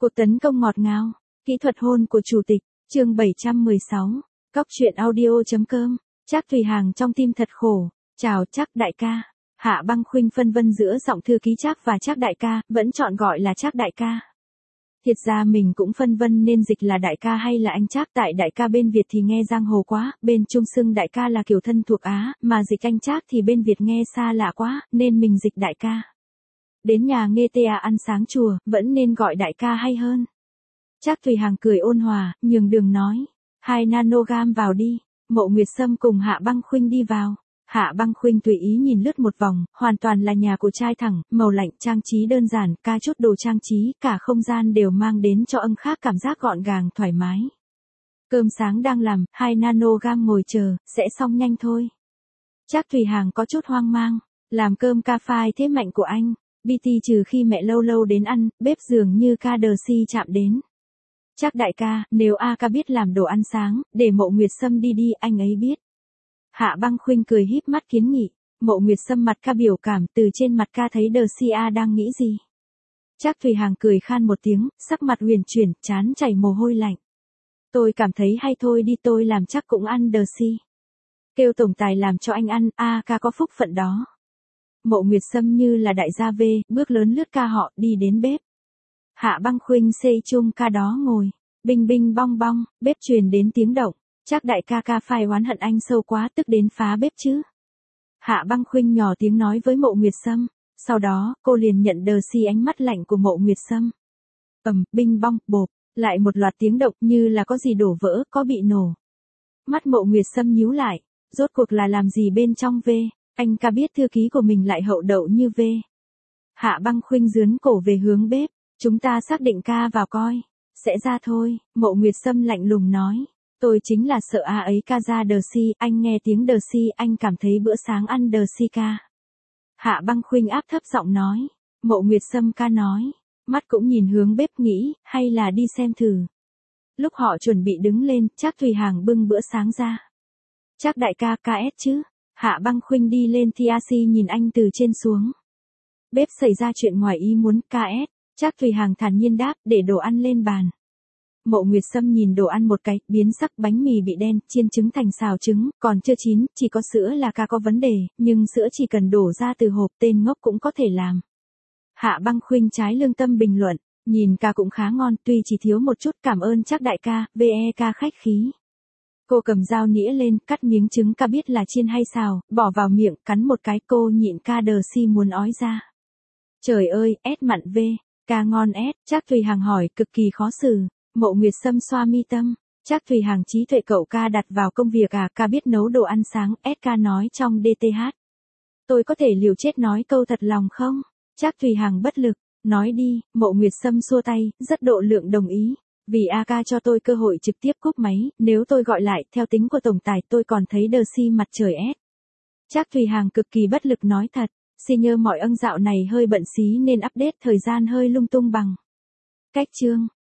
Cuộc tấn công ngọt ngào, kỹ thuật hôn của chủ tịch, chương 716, Cóc truyện audio.com, Trác Thùy Hằng trong tim thật khổ, chào Trác đại ca. Hạ Băng Khuynh phân vân giữa giọng thư ký Trác và Trác đại ca, vẫn chọn gọi là Trác đại ca. Thiệt ra mình cũng phân vân nên dịch là đại ca hay là anh Trác, tại đại ca bên Việt thì nghe giang hồ quá, bên Trung xưng đại ca là kiểu thân thuộc Á, mà dịch anh Trác thì bên Việt nghe xa lạ quá, nên mình dịch đại ca. Đến nhà nghe tea ăn sáng chùa, vẫn nên gọi đại ca hay hơn. Trác Thùy Hằng cười ôn hòa, nhường đường nói, 2 nanogam vào đi. Mộ Nguyệt Sâm cùng Hạ Băng Khuynh đi vào. Hạ Băng Khuynh tùy ý nhìn lướt một vòng, hoàn toàn là nhà của trai thẳng, màu lạnh, trang trí đơn giản, ca chút đồ trang trí, cả không gian đều mang đến cho âm khác cảm giác gọn gàng thoải mái. Cơm sáng đang làm, 2 nanogam ngồi chờ, sẽ xong nhanh thôi. Trác Thùy Hằng có chút hoang mang, làm cơm ca phai thế mạnh của anh, BT trừ khi mẹ lâu lâu đến ăn, bếp dường như ca đờ si chạm đến. Trác đại ca, nếu A ca biết làm đồ ăn sáng, để Mộ Nguyệt Sâm đi đi, anh ấy biết. Hạ Băng Khuynh cười híp mắt kiến nghị. Mộ Nguyệt Sâm mặt ca biểu cảm, từ trên mặt ca thấy đờ si A đang nghĩ gì. Trác Thùy Hằng cười khan một tiếng, sắc mặt huyền chuyển, trán chảy mồ hôi lạnh. Tôi cảm thấy hay thôi đi, tôi làm chắc cũng ăn đờ si. Kêu tổng tài làm cho anh ăn, A ca có phúc phận đó. Mộ Nguyệt Sâm như là đại gia về, bước lớn lướt ca họ, đi đến bếp. Hạ Băng Khuynh xây chung ca đó ngồi, binh binh bong bong, bếp truyền đến tiếng động. Trác đại ca ca phai oán hận anh sâu quá, tức đến phá bếp chứ. Hạ Băng Khuynh nhỏ tiếng nói với Mộ Nguyệt Sâm, sau đó, cô liền nhận đờ si ánh mắt lạnh của Mộ Nguyệt Sâm. Binh bong, bộp, lại một loạt tiếng động như là có gì đổ vỡ, có bị nổ. Mắt Mộ Nguyệt Sâm nhíu lại, rốt cuộc là làm gì bên trong về, anh ca biết thư ký của mình lại hậu đậu như về. Hạ Băng Khuynh dướn cổ về hướng bếp, chúng ta xác định ca vào coi, sẽ ra thôi, Mộ Nguyệt Sâm lạnh lùng nói. Tôi chính là sợ A ấy ca ra đờ si, anh nghe tiếng đờ si, anh cảm thấy bữa sáng ăn đờ si ca. Hạ Băng Khuynh áp thấp giọng nói. Mộ Nguyệt Sâm ca nói, mắt cũng nhìn hướng bếp nghĩ, hay là đi xem thử. Lúc họ chuẩn bị đứng lên, Trác Thùy Hằng bưng bữa sáng ra. Trác đại ca, KS chứ? Hạ Băng Khuynh đi lên TRC nhìn anh từ trên xuống. Bếp xảy ra chuyện ngoài ý muốn, KS. Trác Thùy Hằng thản nhiên đáp, để đồ ăn lên bàn. Mộ Nguyệt Sâm nhìn đồ ăn một cái, biến sắc, bánh mì bị đen, chiên trứng thành xào trứng, còn chưa chín, chỉ có sữa là ca có vấn đề, nhưng sữa chỉ cần đổ ra từ hộp, tên ngốc cũng có thể làm. Hạ Băng Khuynh trái lương tâm bình luận, nhìn ca cũng khá ngon, tuy chỉ thiếu một chút, cảm ơn Trác đại ca, ca khách khí. Cô cầm dao nĩa lên, cắt miếng trứng ca biết là chiên hay xào, bỏ vào miệng, cắn một cái, cô nhịn ca đờ si muốn ói ra. Trời ơi, ép mặn ca ngon ép, Trác Thùy Hằng hỏi, cực kỳ khó xử. Mộ Nguyệt Sâm xoa mi tâm, Trác Thùy Hằng trí tuệ cậu ca đặt vào công việc à, ca biết nấu đồ ăn sáng, SK nói trong DTH. Tôi có thể liều chết nói câu thật lòng không? Trác Thùy Hằng bất lực, nói đi, Mộ Nguyệt Sâm xua tay, rất độ lượng đồng ý. Vì AK cho tôi cơ hội trực tiếp cúp máy, nếu tôi gọi lại, theo tính của tổng tài tôi còn thấy đờ si mặt trời S. Trác Thùy Hằng cực kỳ bất lực nói thật, senior mọi ân dạo này hơi bận xí nên update thời gian hơi lung tung bằng. Cách chương.